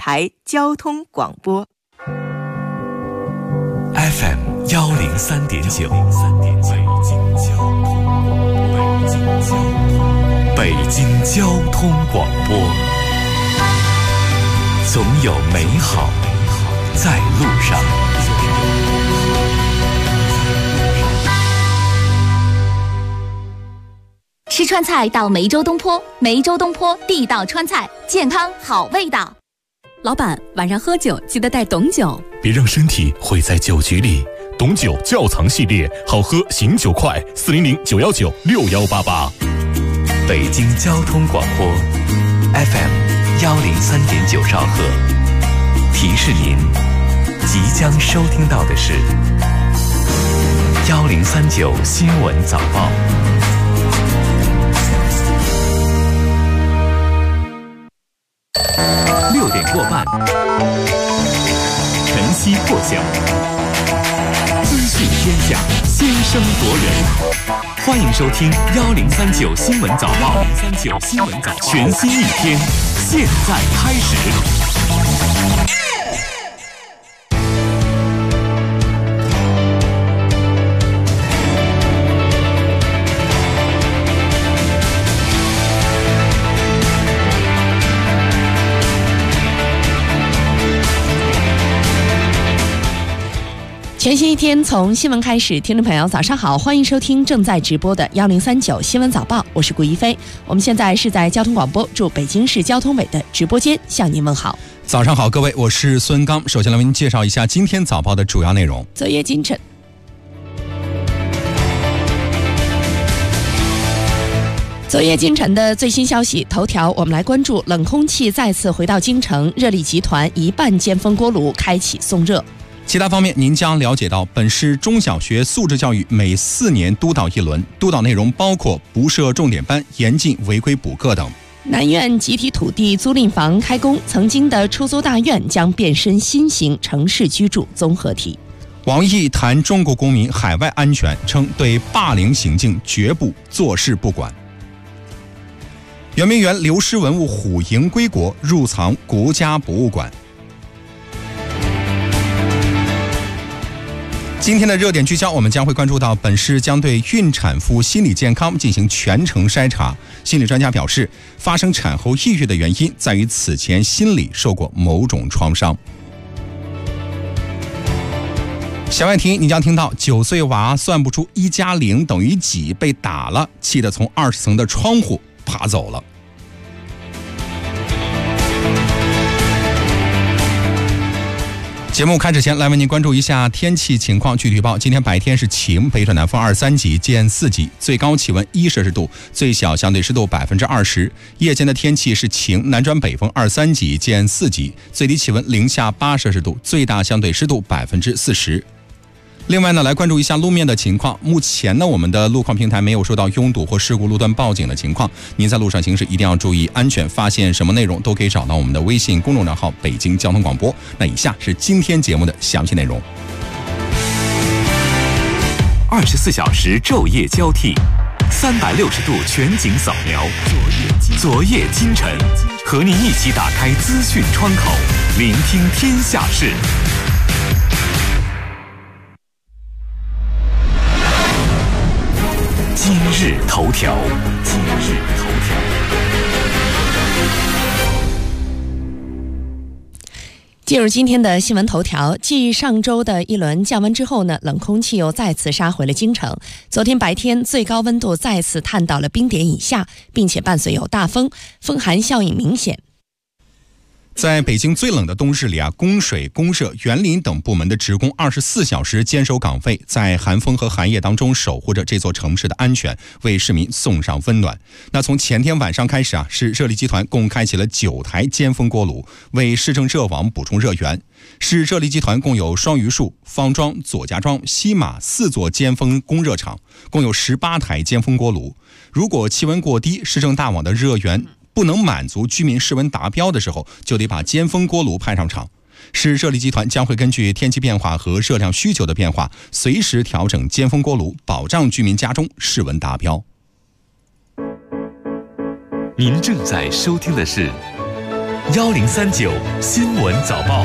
台交通广播 FM 103.9，北京交通广播，总有美好在路上。 吃川菜到梅州东坡，梅州东坡地道川菜，健康好味道。 老板，晚上喝酒记得带董酒， 别让身体毁在酒局里。董酒窖藏系列，好喝醒酒快，400-919-6188。北京交通广播 FM 103.9兆赫，提示您即将收听到的是1039新闻早报。6点过半，晨曦破晓，资讯天下，先声夺人。欢迎收听1039新闻早报，1039新闻早报，全新一天，现在开始。 全新一天从新闻开始，听众朋友早上好，欢迎收听正在直播的1039新闻早报，我是顾一飞。我们现在是在交通广播驻北京市交通委的直播间向您问好。 早上好，各位，我是孙刚。首先来为您介绍一下今天早报的主要内容。 昨夜今晨，昨夜今晨的最新消息，头条我们来关注冷空气再次回到京城，热力集团一半尖峰锅炉开启送热。 其他方面，您将了解到，本市中小学素质教育每4年督导一轮，督导内容包括不设重点班、严禁违规补课等。 南苑集体土地租赁房开工，曾经的出租大院将变身新型城市居住综合体。 王毅谈中国公民海外安全，称对霸凌行径绝不坐视不管。圆明园流失文物虎营归国，入藏国家博物馆。今天的热点聚焦，我们将会关注到本市将对孕产妇心理健康进行全程筛查。心理专家表示，发生产后抑郁的原因在于此前心理受过某种创伤。小外题，你将听到9岁娃算不出1加0等于几，被打了，气得从20层的窗户爬走了。节目开始前，来为您关注一下天气情况。具体预报：今天白天是晴，北转南风2、3级见4级，最高气温1摄氏度，最小相对湿度20%。夜间的天气是晴，南转北风2、3级见4级，最低气温零下8摄氏度，最大相对湿度40%。另外呢，来关注一下路面的情况。目前呢，我们的路况平台没有收到拥堵或事故路段报警的情况。您在路上行驶一定要注意安全，发现什么内容都可以找到我们的微信公众账号北京交通广播。那以下是今天节目的详细内容。 24小时昼夜交替，360度全景扫描，昨夜今晨，和您一起打开资讯窗口，聆听天下事。今日头条， 进入今天的新闻头条，继上周的一轮降温之后呢，冷空气又再次杀回了京城。昨天白天最高温度再次探到了冰点以下，并且伴随有大风，风寒效应明显。 在北京最冷的冬日里啊，供水、公社、园林等部门的职工24小时坚守岗位，在寒风和寒夜当中守护着这座城市的安全，为市民送上温暖。那从前天晚上开始啊，市热力集团共开启了9台尖峰锅炉，为市政热网补充热源。市热力集团共有双榆树、方庄、左家庄、西马4座尖峰供热厂，共有18台尖峰锅炉。如果气温过低，市政大网的热源不能满足居民室温达标的时候，就得把尖峰锅炉派上场。市热力集团将会根据天气变化和热量需求的变化，随时调整尖峰锅炉，保障居民家中室温达标。 您正在收听的是 1039新闻早报。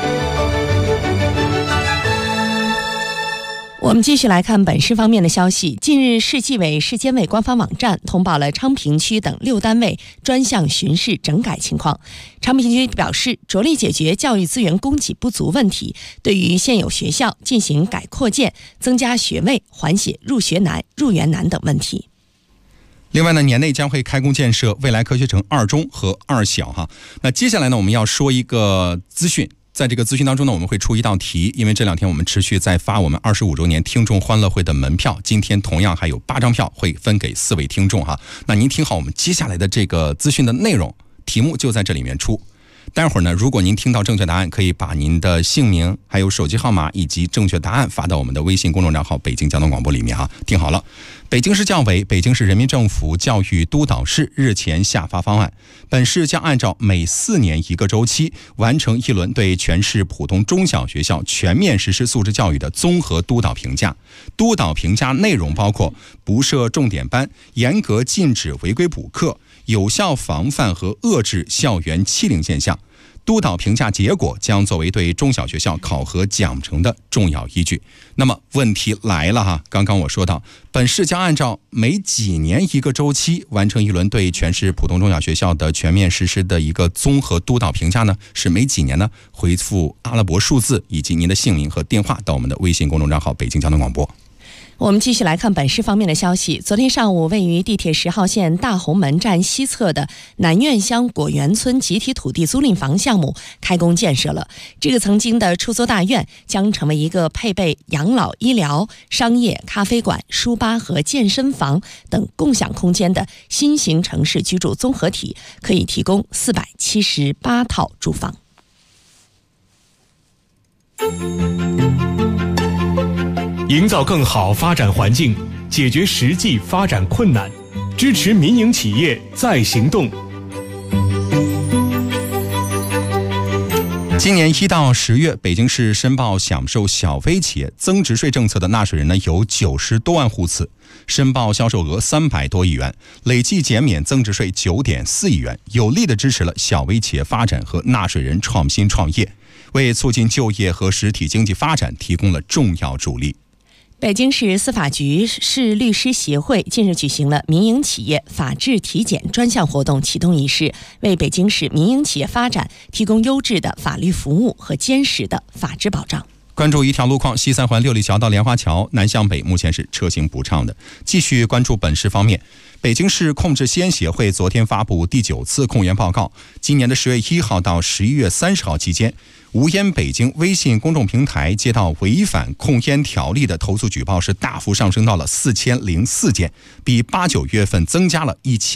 我们继续来看本市方面的消息。近日，市纪委、市监委官方网站通报了昌平区等6单位专项巡视整改情况。昌平区表示，着力解决教育资源供给不足问题，对于现有学校进行改扩建、增加学位、缓解入学难、入园难等问题。 另外呢，年内将会开工建设未来科学城2中和2小哈。那接下来呢，我们要说一个资讯。在这个资讯当中呢，我们会出一道题，因为这2天我们持续在发我们25周年听众欢乐会的门票，今天同样还有8张票会分给4位听众哈。那您听好我们接下来的这个资讯的内容，题目就在这里面出。待会儿呢，如果您听到正确答案，可以把您的姓名、还有手机号码以及正确答案发到我们的微信公众账号北京交通广播里面哈。听好了，北京市教委、北京市人民政府教育督导室日前下发方案，本市将按照每4年1个周期，完成一轮对全市普通中小学校全面实施素质教育的综合督导评价。督导评价内容包括不设重点班、严格禁止违规补课、有效防范和遏制校园欺凌现象。督导评价结果将作为对中小学校考核奖惩的重要依据。那么问题来了哈，刚刚我说到，本市将按照每几年1个周期完成一轮对全市普通中小学校的全面实施的一个综合督导评价呢？是每几年呢？回复阿拉伯数字以及您的姓名和电话到我们的微信公众账号北京交通广播。 我们继续来看本市方面的消息。昨天上午，位于地铁10号线大红门站西侧的南苑乡果园村集体土地租赁房项目开工建设了。这个曾经的出租大院将成为一个配备养老、医疗、商业、咖啡馆、书吧和健身房等共享空间的新型城市居住综合体，可以提供478套住房。 营造更好发展环境，解决实际发展困难，支持民营企业再行动。 今年1到10月，北京市申报享受小微企业增值税政策的纳税人呢有90多万户次，申报销售额300多亿元，累计减免增值税9.4亿元，有力地支持了小微企业发展和纳税人创新创业，为促进就业和实体经济发展提供了重要助力。 北京市司法局市律师协会近日举行了民营企业法治体检专项活动启动仪式，为北京市民营企业发展提供优质的法律服务和坚实的法治保障。 关注一条路况，西三环6里桥到莲花桥南向北目前是车行不畅的。继续关注本市方面，北京市控制吸烟协会昨天发布第9次控烟报告，今年的10月1号到11月30号期间，无烟北京微信公众平台接到违反控烟条例的投诉举报是大幅上升到了4004件，比8、9月份增加了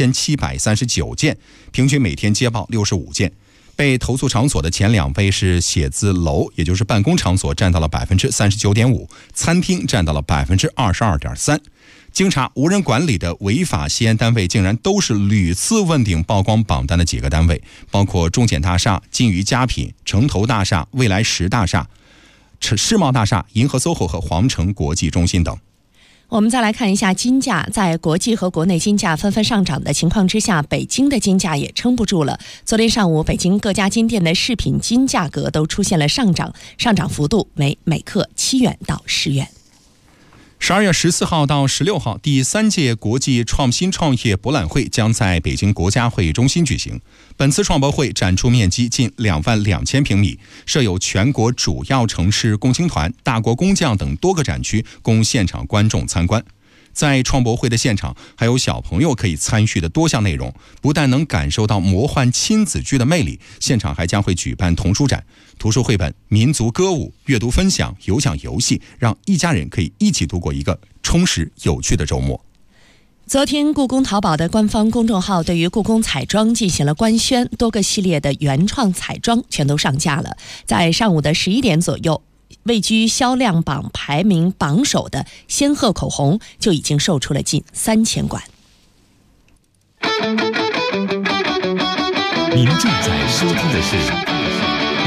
1739件，平均每天接报65件。被投诉场所的前2位是写字楼，也就是办公场所，占到了39.5%，餐厅占到了22.3%。经查，无人管理的违法吸烟单位竟然都是屡次问鼎曝光榜单的几个单位，包括中检大厦、金鱼佳品、城投大厦、未来10大厦、世贸大厦、银河 SOHO 和皇城国际中心等。 我们再来看一下金价，在国际和国内金价纷纷上涨的情况之下，北京的金价也撑不住了。昨天上午，北京各家金店的饰品金价格都出现了上涨，上涨幅度为每克7元到10元。 12月14号到16号，第3届国际创新创业博览会将在北京国家会议中心举行。本次创博会展出面积近22000平米，设有全国主要城市共青团、大国工匠等多个展区，供现场观众参观。在创博会的现场，还有小朋友可以参与的多项内容，不但能感受到魔幻亲子剧的魅力，现场还将会举办童书展、图书绘本、民族歌舞、阅读分享、有奖游戏，让一家人可以一起度过一个充实有趣的周末。 昨天，故宫淘宝的官方公众号对于故宫彩妆进行了官宣，多个系列的原创彩妆全都上架了。在上午的11点左右，位居销量榜排名榜首的仙鹤口红就已经售出了近3000管。 您正在收听的是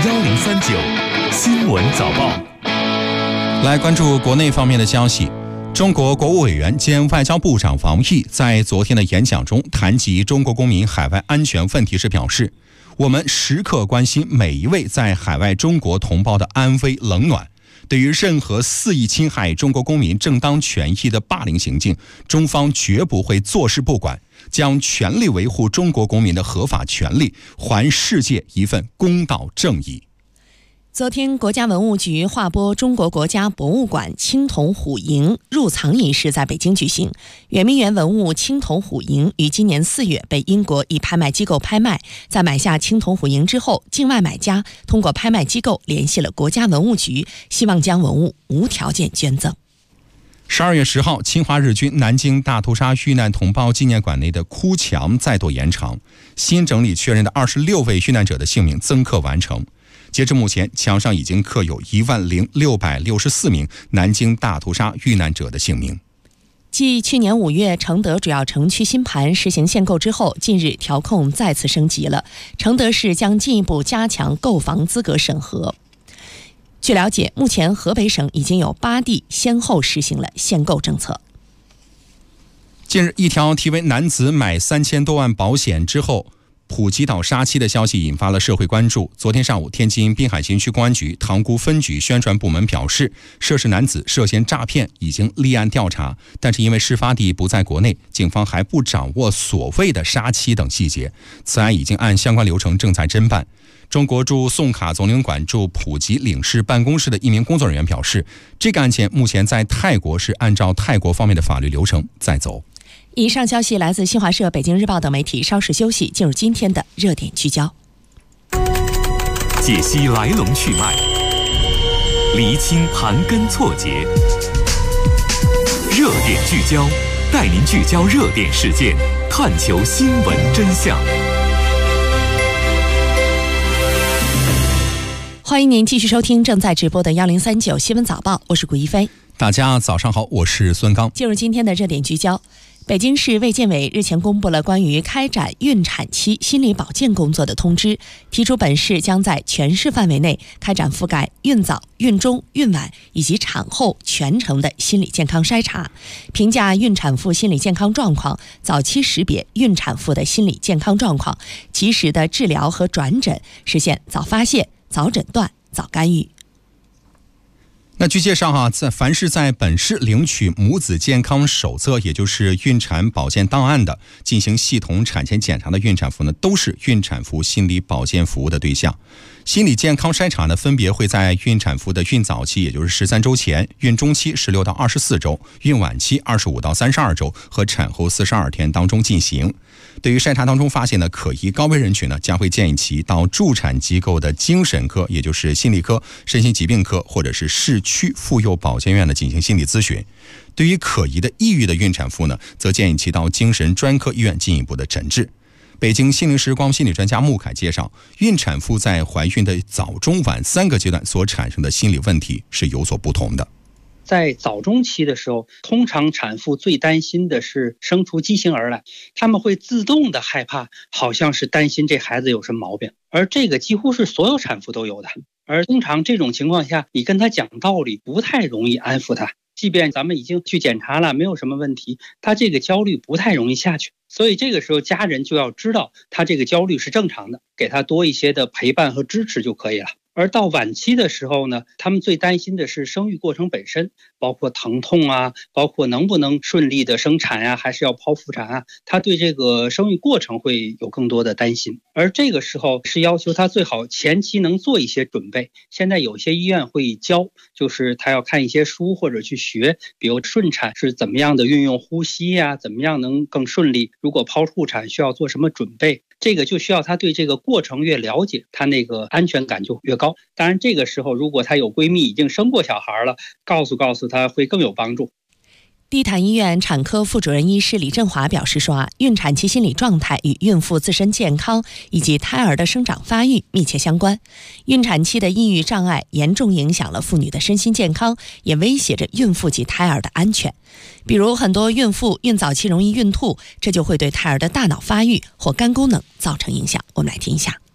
1039新闻早报。 来关注国内方面的消息。 中国国务委员兼外交部长王毅在昨天的演讲中谈及中国公民海外安全问题时表示，我们时刻关心每一位在海外中国同胞的安危冷暖。对于任何肆意侵害中国公民正当权益的霸凌行径，中方绝不会坐视不管，将全力维护中国公民的合法权利，还世界一份公道正义。 昨天，国家文物局划拨中国国家博物馆青铜虎营入藏仪式在北京举行。圆明园文物青铜虎营于今年4月被英国一拍卖机构拍卖，在买下青铜虎营之后，境外买家通过拍卖机构联系了国家文物局，希望将文物无条件捐赠。 12月10号，侵华日军南京大屠杀遇难同胞纪念馆内的哭墙再度延长，新整理确认的26位遇难者的姓名增刻完成。截至目前，墙上已经刻有10664名南京大屠杀遇难者的姓名。 继去年5月承德主要城区新盘实行限购之后，近日调控再次升级了，承德市将进一步加强购房资格审核。据了解，目前河北省已经有8地先后实行了限购政策。 近日，一条题为男子买3000多万保险之后普吉岛杀妻的消息引发了社会关注。昨天上午，天津滨海新区公安局塘沽分局宣传部门表示，涉事男子涉嫌诈骗，已经立案调查，但是因为事发地不在国内，警方还不掌握所谓的杀妻等细节。此案已经按相关流程正在侦办。中国驻宋卡总领馆驻普吉领事办公室的一名工作人员表示，这个案件目前在泰国是按照泰国方面的法律流程在走。 以上消息来自新华社、北京日报等媒体。稍事休息，进入今天的热点聚焦， 解析来龙去脉，厘清盘根错节。热点聚焦，带您聚焦热点事件，探求新闻真相。 欢迎您继续收听正在直播的1039新闻早报，我是古一飞。 大家早上好，我是孙刚。 进入今天的热点聚焦，北京市卫健委日前公布了关于开展孕产期心理保健工作的通知，提出本市将在全市范围内开展覆盖孕早、孕中、孕晚以及产后全程的心理健康筛查，评价孕产妇心理健康状况，早期识别孕产妇的心理健康状况，及时的治疗和转诊，实现早发现、早诊断、早干预。 那据介绍凡是在本市领取母子健康手册，也就是孕产保健档案的，进行系统产前检查的孕产妇呢，都是孕产妇心理保健服务的对象。心理健康筛查呢，分别会在孕产妇的孕早期，也就是13周前，孕中期16到24周，孕晚期25到32周和产后42天当中进行。对于筛查当中发现的可疑高危人群呢，将会建议其到助产机构的精神科，也就是心理科、身心疾病科或者是市区妇幼保健院的进行心理咨询。对于可疑的抑郁的孕产妇呢，则建议其到精神专科医院进一步的诊治。北京心灵时光心理专家穆凯介绍，孕产妇在怀孕的早中晚3个阶段所产生的心理问题是有所不同的。 在早中期的时候，通常产妇最担心的是生出畸形儿来，他们会自动的害怕，好像是担心这孩子有什么毛病，而这个几乎是所有产妇都有的。而通常这种情况下，你跟他讲道理不太容易安抚他，即便咱们已经去检查了，没有什么问题，他这个焦虑不太容易下去。所以这个时候家人就要知道他这个焦虑是正常的，给他多一些的陪伴和支持就可以了。而到晚期的时候呢，他们最担心的是生育过程本身，包括疼痛啊，包括能不能顺利的生产啊，还是要剖腹产啊，他对这个生育过程会有更多的担心。而这个时候是要求他最好前期能做一些准备。现在有些医院会教，就是他要看一些书或者去学，比如顺产是怎么样的运用呼吸啊，怎么样能更顺利，如果剖腹产需要做什么准备，这个就需要他对这个过程越了解，他那个安全感就越高。当然这个时候如果他有闺蜜已经生过小孩了，告诉他会更有帮助。 地坛医院产科副主任医师李振华表示说孕产期心理状态与孕妇自身健康以及胎儿的生长发育密切相关。孕产期的抑郁障碍严重影响了妇女的身心健康，也威胁着孕妇及胎儿的安全。比如很多孕妇孕早期容易孕吐，这就会对胎儿的大脑发育或肝功能造成影响。我们来听一下。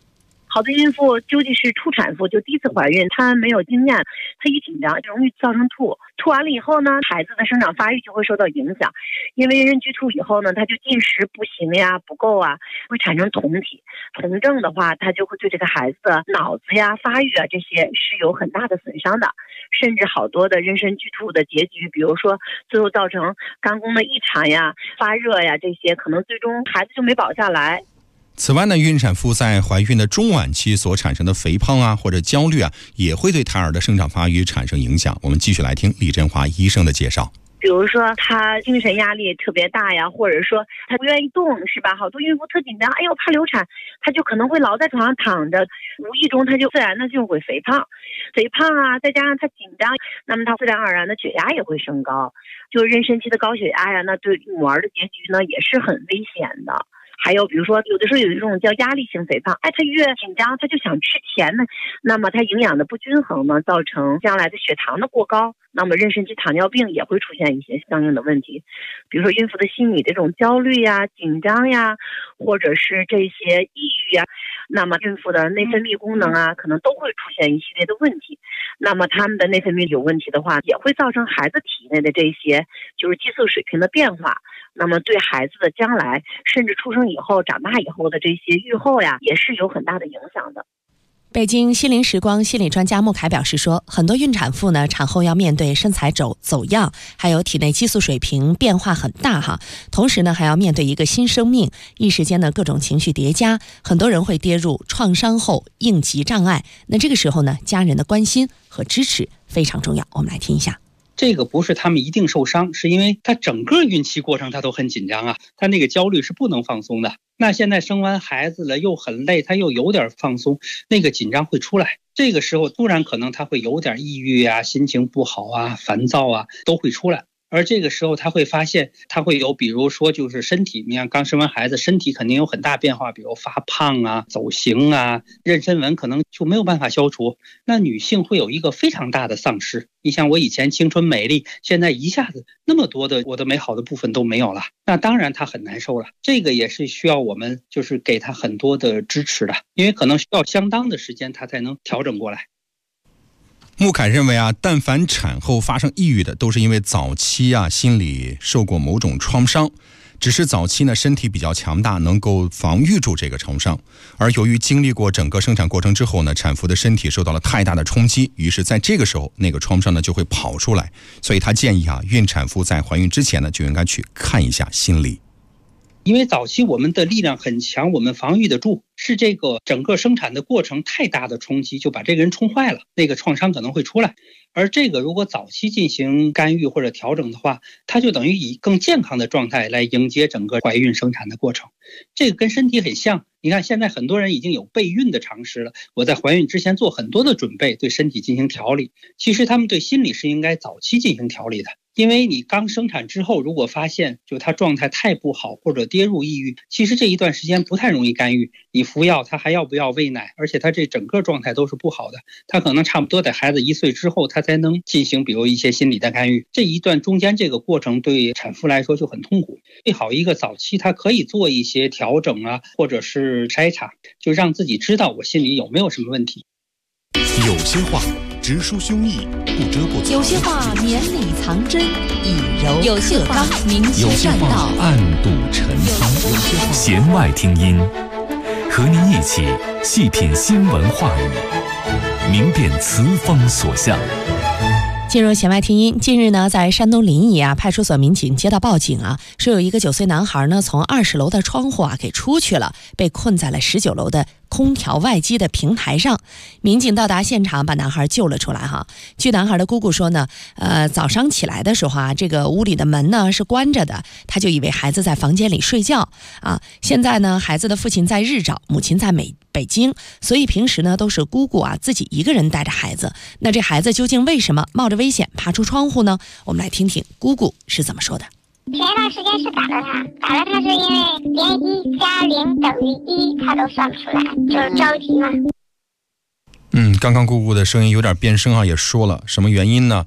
好多孕妇究竟是初产妇，就第一次怀孕，她没有经验，她一紧张就容易造成吐完了以后呢，孩子的生长发育就会受到影响，因为妊娠剧吐以后呢，它就进食不行呀、不够啊，会产生酮体，酮症的话，它就会对这个孩子的脑子呀、发育啊这些是有很大的损伤的，甚至好多的妊娠剧吐的结局，比如说最后造成肝功的异常呀、发热呀这些，可能最终孩子就没保下来。 此外呢，孕产妇在怀孕的中晚期所产生的肥胖啊或者焦虑啊，也会对胎儿的生长发育产生影响。我们继续来听李振华医生的介绍。 比如说他精神压力特别大呀，或者说他不愿意动，是吧？好多孕妇特紧张，哎呦怕流产，他就可能会老在床上躺着，无意中他就自然的就会肥胖啊，再加上他紧张，那么他自然而然的血压也会升高，就妊娠期的高血压呀，那对母儿的结局呢也是很危险的。还有比如说有的时候有一种叫压力性肥胖，他越紧张他就想吃甜的，那么他营养的不均衡呢，造成将来的血糖的过高，那么妊娠期糖尿病也会出现一些相应的问题，比如说孕妇的心理这种焦虑呀、紧张呀，或者是这些抑郁呀，那么孕妇的内分泌功能啊，可能都会出现一系列的问题。那么他们的内分泌有问题的话，也会造成孩子体内的这些就是激素水平的变化，那么对孩子的将来甚至出生以后长大以后的这些预后呀，也是有很大的影响的。 北京心灵时光心理专家穆凯表示说，很多孕产妇呢产后要面对身材走样，还有体内激素水平变化很大哈，同时呢还要面对一个新生命，一时间呢各种情绪叠加，很多人会跌入创伤后应急障碍。那这个时候呢，家人的关心和支持非常重要。我们来听一下。 这个不是他们一定受伤，是因为他整个孕期过程他都很紧张啊，他那个焦虑是不能放松的。那现在生完孩子了又很累，他又有点放松，那个紧张会出来。这个时候突然可能他会有点抑郁啊，心情不好啊，烦躁啊，都会出来。而这个时候他会发现他会有比如说就是身体，你看刚生完孩子身体肯定有很大变化，比如发胖啊、走形啊，妊娠纹可能就没有办法消除，那女性会有一个非常大的丧失。你像我以前青春美丽，现在一下子那么多的我的美好的部分都没有了，那当然她很难受了。这个也是需要我们就是给她很多的支持的，因为可能需要相当的时间她才能调整过来。 穆凯认为啊，但凡产后发生抑郁的，都是因为早期啊心理受过某种创伤，只是早期呢身体比较强大，能够防御住这个创伤。而由于经历过整个生产过程之后呢，产妇的身体受到了太大的冲击，于是在这个时候那个创伤呢就会跑出来。所以他建议啊，孕产妇在怀孕之前呢就应该去看一下心理。 因为早期我们的力量很强，我们防御得住，是这个整个生产的过程太大的冲击就把这个人冲坏了，那个创伤可能会出来。而这个如果早期进行干预或者调整的话，它就等于以更健康的状态来迎接整个怀孕生产的过程。这个跟身体很像，你看现在很多人已经有备孕的常识了，我在怀孕之前做很多的准备，对身体进行调理。其实他们对心理是应该早期进行调理的，因为你刚生产之后如果发现就他状态太不好或者跌入抑郁，其实这一段时间不太容易干预，你服药他还要不要喂奶，而且他这整个状态都是不好的，他可能差不多在孩子1岁之后他才能进行比如一些心理的干预，这一段中间这个过程对产妇来说就很痛苦。最好一个早期他可以做一些调整啊，或者是筛查，就让自己知道我心里有没有什么问题。 有些话直抒胸臆，不遮不藏； 有些话绵里藏针，以柔有些话明有些话确栈道， 暗度陈仓；有些话弦外听音，和您一起细品新闻话语，明辨词风所向。 进入弦外听音，近日呢，在山东临沂派出所民警接到报警说有一个9岁男孩呢从20楼的窗户给出去了，被困在了19楼的空调外机的平台上。民警到达现场，把男孩救了出来据男孩的姑姑说呢，早上起来的时候这个屋里的门呢是关着的，他就以为孩子在房间里睡觉现在呢，孩子的父亲在日照，母亲在北京，所以平时呢都是姑姑自己一个人带着孩子。那这孩子究竟为什么冒着危险爬出窗户呢？我们来听听姑姑是怎么说的。 前一段时间是打了他是因为连1加0等于1他都算不出来，就是着急嘛。 刚刚姑姑的声音有点变声也说了什么原因呢？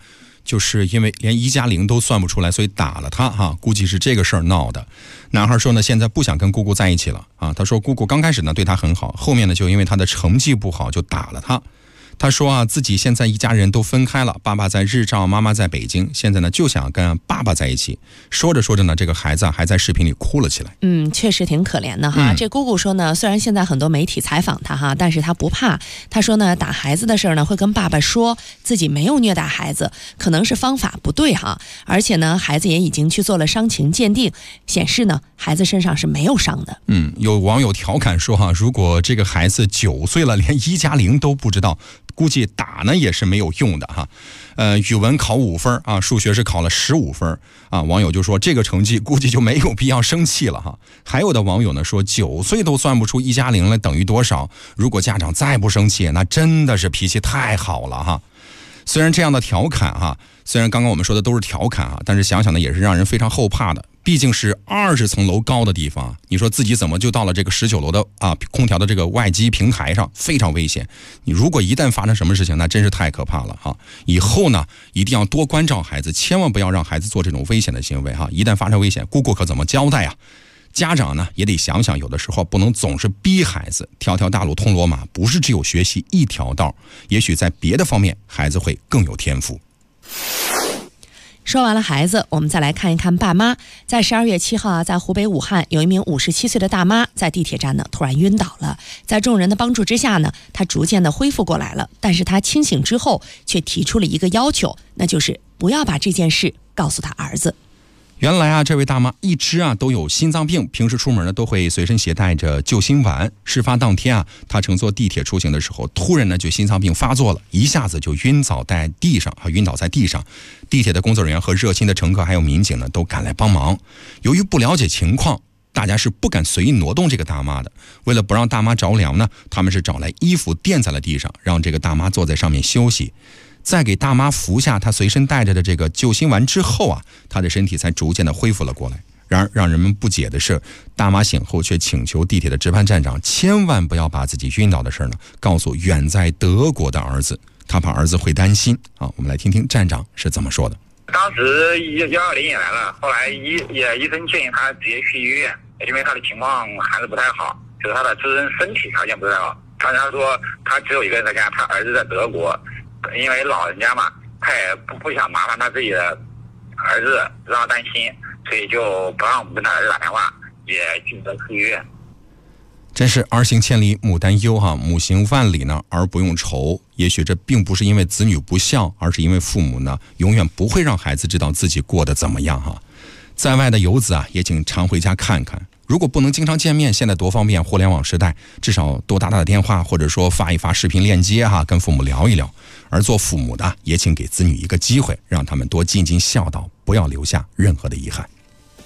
就是因为连1+0都算不出来，所以打了他哈，估计是这个事儿闹的。男孩说呢，现在不想跟姑姑在一起了啊。他说姑姑刚开始呢对他很好，后面呢就因为他的成绩不好就打了他。他说啊，自己现在一家人都分开了，爸爸在日照，妈妈在北京，现在呢就想跟爸爸在一起。说着说着呢，这个孩子还在视频里哭了起来。 确实挺可怜的哈。这姑姑说呢，虽然现在很多媒体采访他哈，但是他不怕。他说呢，打孩子的事儿呢会跟爸爸说，自己没有虐待孩子，可能是方法不对哈。而且呢，孩子也已经去做了伤情鉴定，显示呢孩子身上是没有伤的。 有网友调侃说哈，如果这个孩子9岁了，连1+0都不知道，估计打呢也是没有用的哈。语文考5分啊，数学是考了15分啊。网友就说这个成绩估计就没有必要生气了哈。还有的网友呢说9岁都算不出1+0了等于多少，如果家长再不生气，那真的是脾气太好了哈。虽然这样的调侃哈，虽然刚刚我们说的都是调侃啊，但是想想呢也是让人非常后怕的。毕竟是20层楼高的地方，你说自己怎么就到了这个19楼的空调的这个外机平台上，非常危险。你如果一旦发生什么事情，那真是太可怕了哈。以后呢一定要多关照孩子，千万不要让孩子做这种危险的行为哈。一旦发生危险，姑姑可怎么交代啊？家长呢也得想想，有的时候不能总是逼孩子，条条大路通罗马，不是只有学习一条道，也许在别的方面孩子会更有天赋。 说完了孩子，我们再来看一看爸妈。在12月7号啊，在湖北武汉，有一名57岁的大妈在地铁站呢突然晕倒了。在众人的帮助之下呢，她逐渐的恢复过来了。但是她清醒之后，却提出了一个要求，那就是不要把这件事告诉她儿子。 原来啊，这位大妈一直都有心脏病，平时出门呢都会随身携带着救心丸。事发当天啊，她乘坐地铁出行的时候，突然呢就心脏病发作了，一下子就晕倒在地上。地铁的工作人员和热心的乘客还有民警呢都赶来帮忙。由于不了解情况，大家是不敢随意挪动这个大妈的。为了不让大妈着凉呢，他们是找来衣服垫在了地上，让这个大妈坐在上面休息。在给大妈服下她随身带着的这个救心丸之后啊，她的身体才逐渐的恢复了过来。然而让人们不解的是，大妈醒后却请求地铁的值班站长千万不要把自己晕倒的事呢告诉远在德国的儿子，他怕儿子会担心啊。我们来听听站长是怎么说的。 当时120也来了，后来医生建议他直接去医院，因为他的情况还是不太好，就是他的自身身体条件不太好。他说他只有一个人在家，他儿子在德国，因为老人家嘛，他也不想麻烦他自己的儿子，让他担心，所以就不让我们跟他儿子打电话，也拒绝去医院。 真是儿行千里母担忧哈，母行万里呢儿不用愁。也许这并不是因为子女不孝，而是因为父母呢永远不会让孩子知道自己过得怎么样哈。在外的游子啊，也请常回家看看。如果不能经常见面，现在多方便，互联网时代，至少多打打电话，或者说发一发视频链接哈，跟父母聊一聊。而做父母的，也请给子女一个机会，让他们多尽尽孝道，不要留下任何的遗憾。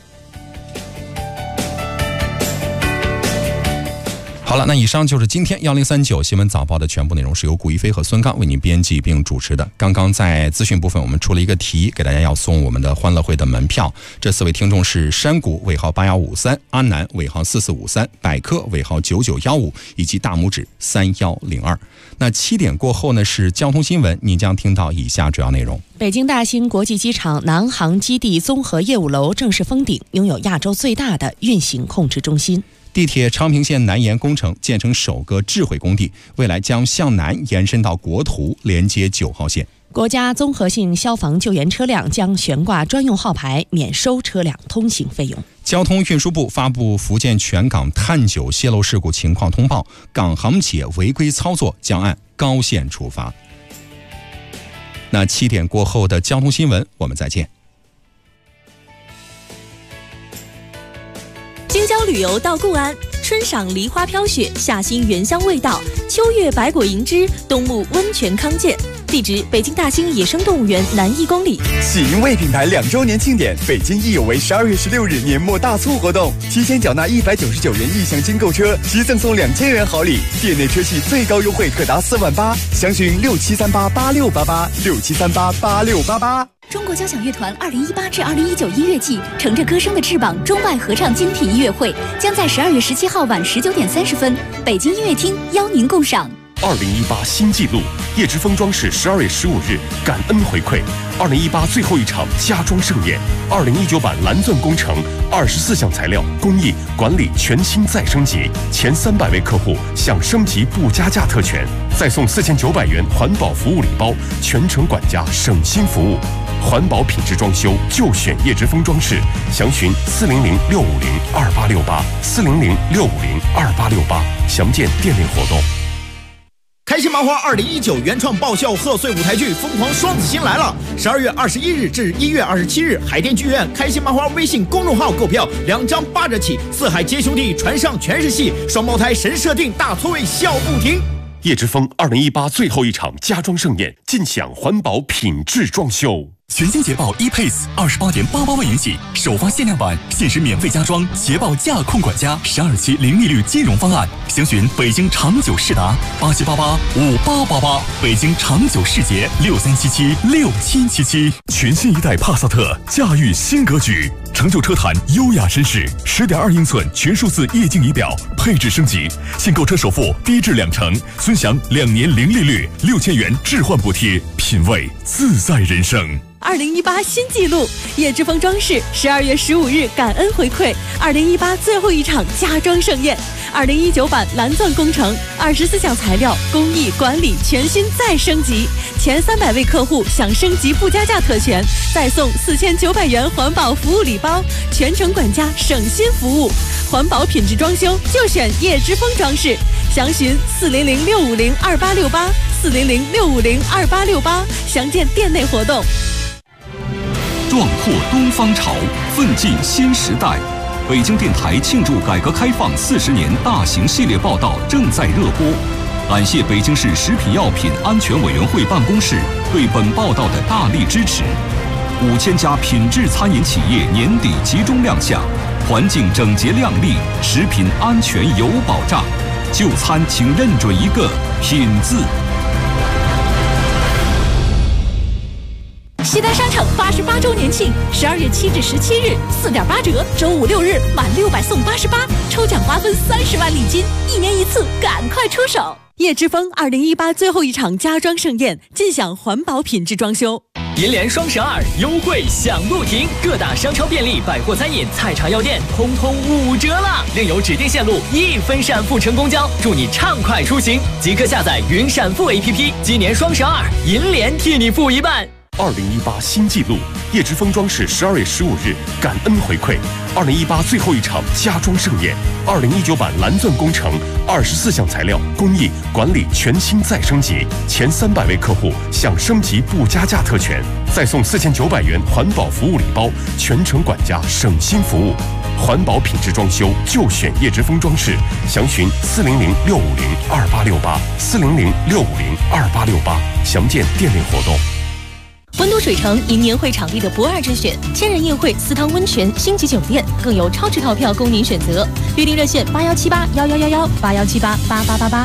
好了，那以上就是今天1039新闻早报的全部内容，是由顾一飞和孙刚为您编辑并主持的。刚刚在资讯部分我们出了一个题，给大家要送我们的欢乐会的门票。这4位听众是山谷尾号8153、阿南尾号4453、百科尾号9915以及大拇指3102。那7点过后呢是交通新闻，你将听到以下主要内容。 北京大兴国际机场南航基地综合业务楼正式封顶，拥有亚洲最大的运行控制中心。 地铁昌平线南延工程建成首个智慧工地，未来将向南延伸到国图，连接9号线。 国家综合性消防救援车辆将悬挂专用号牌，免收车辆通行费用。 交通运输部发布福建全港碳9泄漏事故情况通报，港航企业违规操作将按高线处罚。那7点过后的交通新闻，我们再见。 京郊旅游到固安，春赏梨花飘雪，夏兴原香味道，秋月百果盈枝，冬沐温泉康健。地址：北京大兴野生动物园南1公里。 喜迎味品牌2周年庆典，北京易有为12月16日年末大促活动，提前缴纳199元意向金购车，即赠送2000元好礼，店内车系最高优惠可达4万8，详询67388688，67388688。 中国交响乐团2018至2019音乐季乘着歌声的翅膀中外合唱精品音乐会将在12月17号晚19点30分北京音乐厅邀您共赏。 2018新纪录，叶之峰装饰12月15日感恩回馈2018最后一场家装盛宴，2019版蓝钻工程24项材料工艺管理全新再升级，前300位客户享升级不加价特权，再送4900元环保服务礼包，全程管家省心服务。环保品质装修就选叶之峰装饰，详询400-650-2868，400-650-2868，详见店内活动。 开心麻花2019原创爆笑贺岁舞台剧《疯狂双子星》来了！12月21日至1月27日，海淀剧院开心麻花微信公众号购票，2张8折起。四海皆兄弟，船上全是戏，双胞胎神设定，大错位笑不停。 叶之峰2018最后一场家装盛宴，尽享环保品质装修。 全新捷豹 ePace 28.88万元起，首发限量版，限时免费加装捷豹驾控管家12期零利率金融方案，详询北京长久世达87885888，北京长久世捷63776777。 全新一代帕萨特驾驭新格局，成就车坛优雅绅士，10.2英寸全数字液晶仪表，配置升级，现购车首付低至20%，尊享2年零利率，6000元置换补贴，品味自在人生。 2018新纪录，叶之峰装饰12月15日感恩回馈2018最后一场家装盛宴，2019版蓝钻工程24项材料工艺管理全新再升级，前300位客户享升级不加价特权，再送4900元环保服务礼包，全程管家省心服务。环保品质装修就选叶之峰装饰，详询400-650-2868，400-650-2868，详见店内活动。 壮阔东方潮，奋进新时代。北京电台庆祝改革开放40年大型系列报道正在热播，感谢北京市食品药品安全委员会办公室对本报道的大力支持。5000家品质餐饮企业年底集中亮相，环境整洁亮丽，食品安全有保障。就餐请认准一个品字。 西单商场88周年庆，12月7至17日4.8折，周5、6日满600送88，抽奖瓜分30万礼金，1年1次，赶快出手！叶之峰2018最后一场家装盛宴，尽享环保品质装修。 银联双12优惠享不停，各大商超便利、百货餐饮、菜场药店通通5折了，另有指定线路1分闪付乘公交，祝你畅快出行！即刻下载云闪付 APP， 今年双12，银联替你付一半。 2018新纪录，叶之峰装饰12月15日感恩回馈2018最后一场家装盛宴，2019版蓝钻工程24项材料工艺管理全新再升级，前300位客户享升级不加价特权，再送4900元环保服务礼包，全程管家省心服务。环保品质装修就选叶之峰装饰，详询400-650-2868，400-650-2868，详见店内活动。 温都水城迎年会场地的不二之选，千人宴会、私汤温泉、星级酒店，更有超值套票供您选择。预订热线81781111，81788888。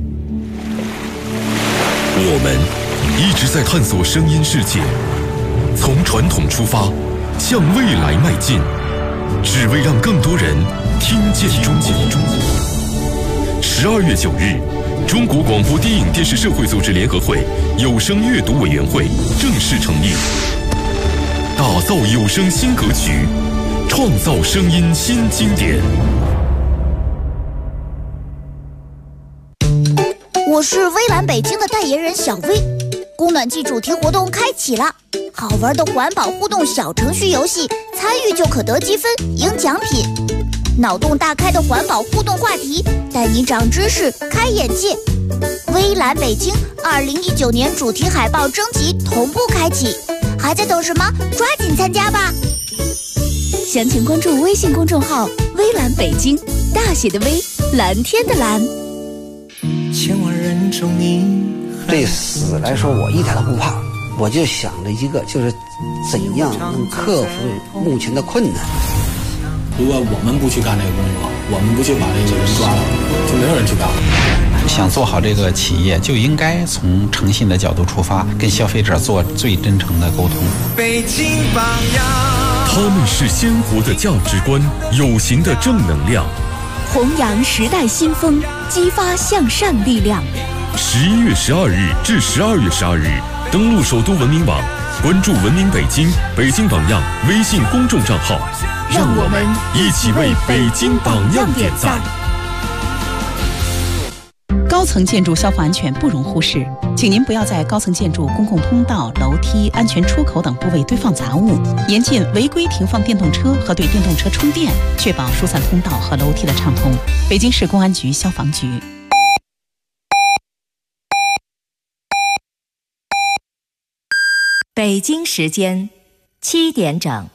我们一直在探索声音世界，从传统出发，向未来迈进，只为让更多人听见中国。12月9日。中国广播电影电视社会组织联合会有声阅读委员会正式成立，打造有声新格局，创造声音新经典。 我是微蓝北京的代言人小薇，供暖季主题活动开启了，好玩的环保互动小程序游戏，参与就可得积分赢奖品。脑洞大开的环保互动话题，带你长知识、开眼界。微蓝北京2019年主题海报征集同步开启，还在等什么？抓紧参加吧！ 详情关注微信公众号“微蓝北京”，大写的微，蓝天的蓝。 千万人中你对死来说，我一点都不怕，我就想着一个，就是怎样能克服目前的困难。 如果我们不去干这个工作，我们不去把这个人抓了，就没有人去干了。 想做好这个企业，就应该从诚信的角度出发，跟消费者做最真诚的沟通。 北京榜样，他们是鲜活的价值观，有形的正能量， 弘扬时代新风，激发向善力量。 11月12日至12月12日，登录首都文明网，关注文明北京、北京榜样微信公众账号，让我们一起为北京榜样点赞。 高层建筑消防安全不容忽视，请您不要在高层建筑公共通道、楼梯、安全出口等部位堆放杂物，严禁违规停放电动车和对电动车充电，确保疏散通道和楼梯的畅通。北京市公安局消防局。 北京时间7点整。